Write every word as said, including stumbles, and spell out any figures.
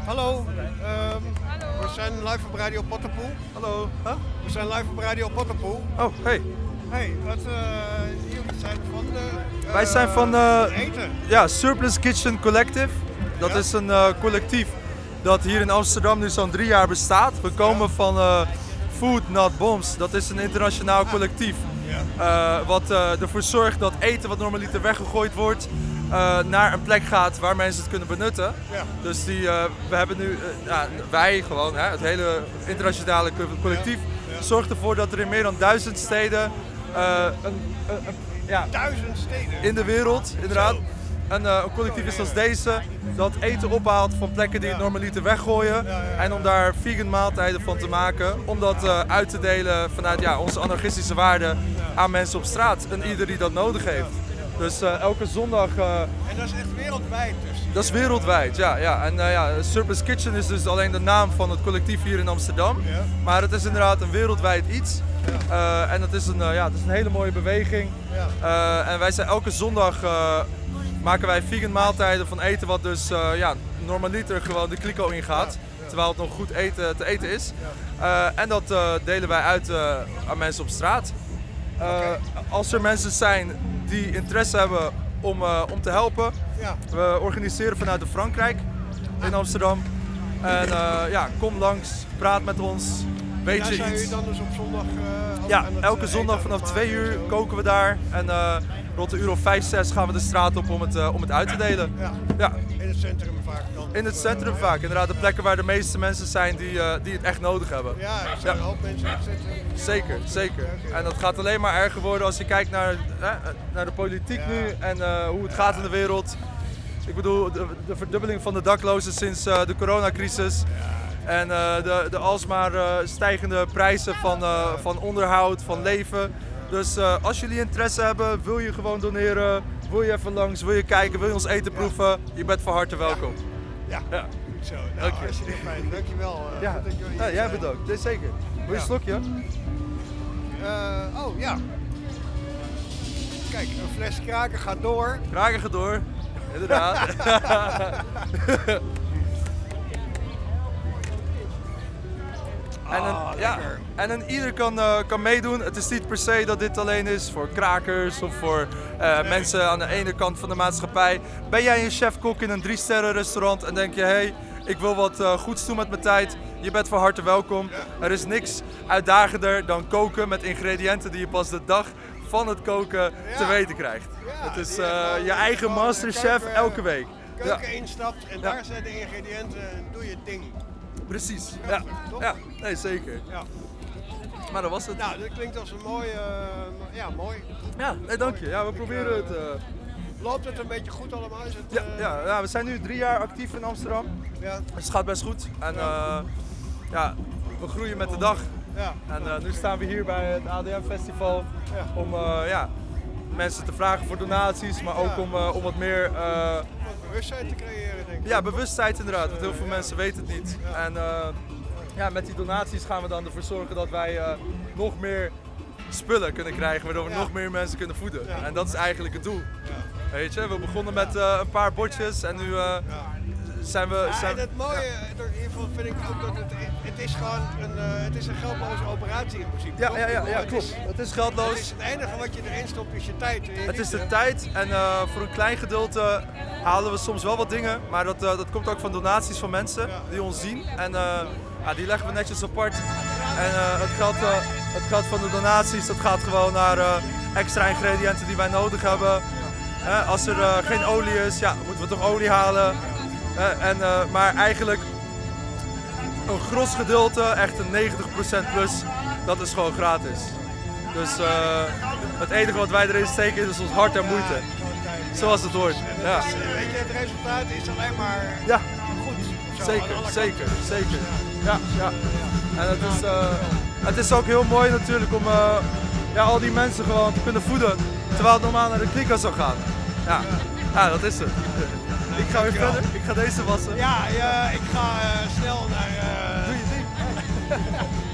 Hallo, um, we zijn live op Radio Potterpoel. Hallo. Huh? We zijn live op Radio Potterpoel. Oh, hey. Hey, wat uh, jullie zijn van de... Uh, Wij zijn van uh, eten. Ja, Surplus Kitchen Collective. Dat ja? is een uh, collectief dat hier in Amsterdam nu zo'n drie jaar bestaat. We komen ja. van uh, Food Not Bombs. Dat is een internationaal collectief. Ja. Uh, wat uh, ervoor zorgt dat eten wat normaliter weggegooid wordt, Uh, naar een plek gaat waar mensen het kunnen benutten. Ja. Dus die, uh, we hebben nu, uh, ja, wij gewoon, hè, het hele internationale collectief, ja. Ja. zorgt ervoor dat er in meer dan duizend steden, uh, een, een, een, ja, duizend steden in de wereld, inderdaad, een, uh, een collectief is als deze, dat eten ophaalt van plekken die ja. het normaliter weggooien. Ja, ja, ja. En om daar vegan maaltijden van te maken, om dat uh, uit te delen vanuit ja, onze anarchistische waarden aan mensen op straat en ieder die dat nodig heeft. Dus uh, elke zondag... Uh, en dat is echt wereldwijd dus? Dat is wereldwijd, ja. ja. En uh, ja, Surplus Kitchen is dus alleen de naam van het collectief hier in Amsterdam. Ja. Maar het is inderdaad een wereldwijd iets. Ja. Uh, en het is, een, uh, ja, het is een hele mooie beweging. Ja. Uh, en wij zijn elke zondag uh, maken wij vegan maaltijden van eten wat dus uh, ja, normaliter gewoon de kliko ingaat. Ja. Ja. Terwijl het nog goed eten, te eten is. Ja. Uh, en dat uh, delen wij uit uh, aan mensen op straat. Uh, okay. Als er mensen zijn die interesse hebben om, uh, om te helpen. Ja. We organiseren vanuit de Frankrijk in Amsterdam. En uh, ja, kom langs, praat met ons, weet je iets. Zijn jullie dan dus op zondag? Uh, ja, elke zondag vanaf twee uur koken we daar. En uh, rond de uur of vijf, zes gaan we de straat op om het, uh, om het uit te delen. Ja. Ja. In het centrum vaak dan? In het centrum vaak, inderdaad. De plekken waar de meeste mensen zijn die, uh, die het echt nodig hebben. Ja, er zijn ja. een hoop mensen in het centrum. Zeker, zeker. En dat gaat alleen maar erger worden als je kijkt naar, eh, naar de politiek ja. nu en uh, hoe het gaat in de wereld. Ik bedoel, de, de verdubbeling van de daklozen sinds uh, de coronacrisis. En uh, de, de alsmaar uh, stijgende prijzen van, uh, van onderhoud, van leven. Dus uh, als jullie interesse hebben, wil je gewoon doneren, wil je even langs, wil je kijken, wil je ons eten proeven, je bent van harte welkom. Ja, ja. ja. Zo, nou, okay. hartstikke fijn. Dankjewel. Uh, ja. dat jullie ja, jij bedankt. Dit zeker. Wil je een slokje? Uh, oh ja. Kijk, een fles kraken gaat door. Kraken gaat door, inderdaad. En, een, oh, ja, en een ieder kan, uh, kan meedoen. Het is niet per se dat dit alleen is voor krakers of voor uh, nee. mensen aan de ene kant van de maatschappij. Ben jij een chef-kok in een drie sterren restaurant en denk je, hé, hey, ik wil wat uh, goeds doen met mijn tijd. Je bent van harte welkom. Ja. Er is niks uitdagender dan koken met ingrediënten die je pas de dag van het koken ja. te weten krijgt. Ja, het is uh, je eigen masterchef elke week. Keuken ja. instapt en ja. daar zijn de ingrediënten en doe je ding. Precies, ja. ja. Nee, zeker. Ja. Maar dat was het. Nou, dat klinkt als een mooie, uh, ja, mooi. Ja, nee, dank je. Ja, we proberen uh, het. Uh... Loopt het een beetje goed allemaal? Is het, ja, uh... ja, ja, we zijn nu drie jaar actief in Amsterdam. Ja. Dus het gaat best goed. En ja, uh, ja we groeien met de dag. Ja. En uh, nu staan we hier bij het A D M Festival ja. om uh, ja, mensen te vragen voor donaties, maar ook om, uh, om wat meer... Uh, bewustzijn te creëren, denk ik. Ja, bewustzijn inderdaad, want heel veel ja. mensen weten het niet. Ja. En uh, ja, met die donaties gaan we dan ervoor zorgen dat wij uh, nog meer spullen kunnen krijgen, waardoor we ja. nog meer mensen kunnen voeden. Ja. En dat is eigenlijk het doel. Ja. Weet je, we begonnen met uh, een paar bordjes en nu uh, ja. zijn we... Ja, zijn... en het mooie, ja. in ieder geval vind ik ook dat het, het is gewoon een, uh, het is een geldloze operatie in principe. Ja, ja, ja, ja, klopt. Het is, het is geldloos. Het, is het enige wat je erin stopt is je tijd. Je het is de tijd en uh, voor een klein gedeelte halen we soms wel wat dingen, maar dat, uh, dat komt ook van donaties van mensen ja. die ons zien. En uh, ja, die leggen we netjes apart. En uh, het, geld, uh, het geld van de donaties, dat gaat gewoon naar uh, extra ingrediënten die wij nodig hebben. Uh, als er uh, geen olie is, ja, moeten we toch olie halen. Uh, en, uh, maar eigenlijk een gros gedeelte, echt een negentig procent plus, dat is gewoon gratis. Dus uh, het enige wat wij erin steken is ons hart en moeite. Zoals het hoort. Ja. Is, weet je, het resultaat is alleen maar ja. goed. Zo, zeker, zeker, zeker. Ja, ja. En het is, uh, het is ook heel mooi natuurlijk om uh, ja, al die mensen gewoon te kunnen voeden, terwijl het normaal naar de klika zou gaan. Ja, ja dat is het. Ik ga weer verder, ik ga deze wassen. Ja, ja ik ga uh, snel naar... Uh... Doe je ding.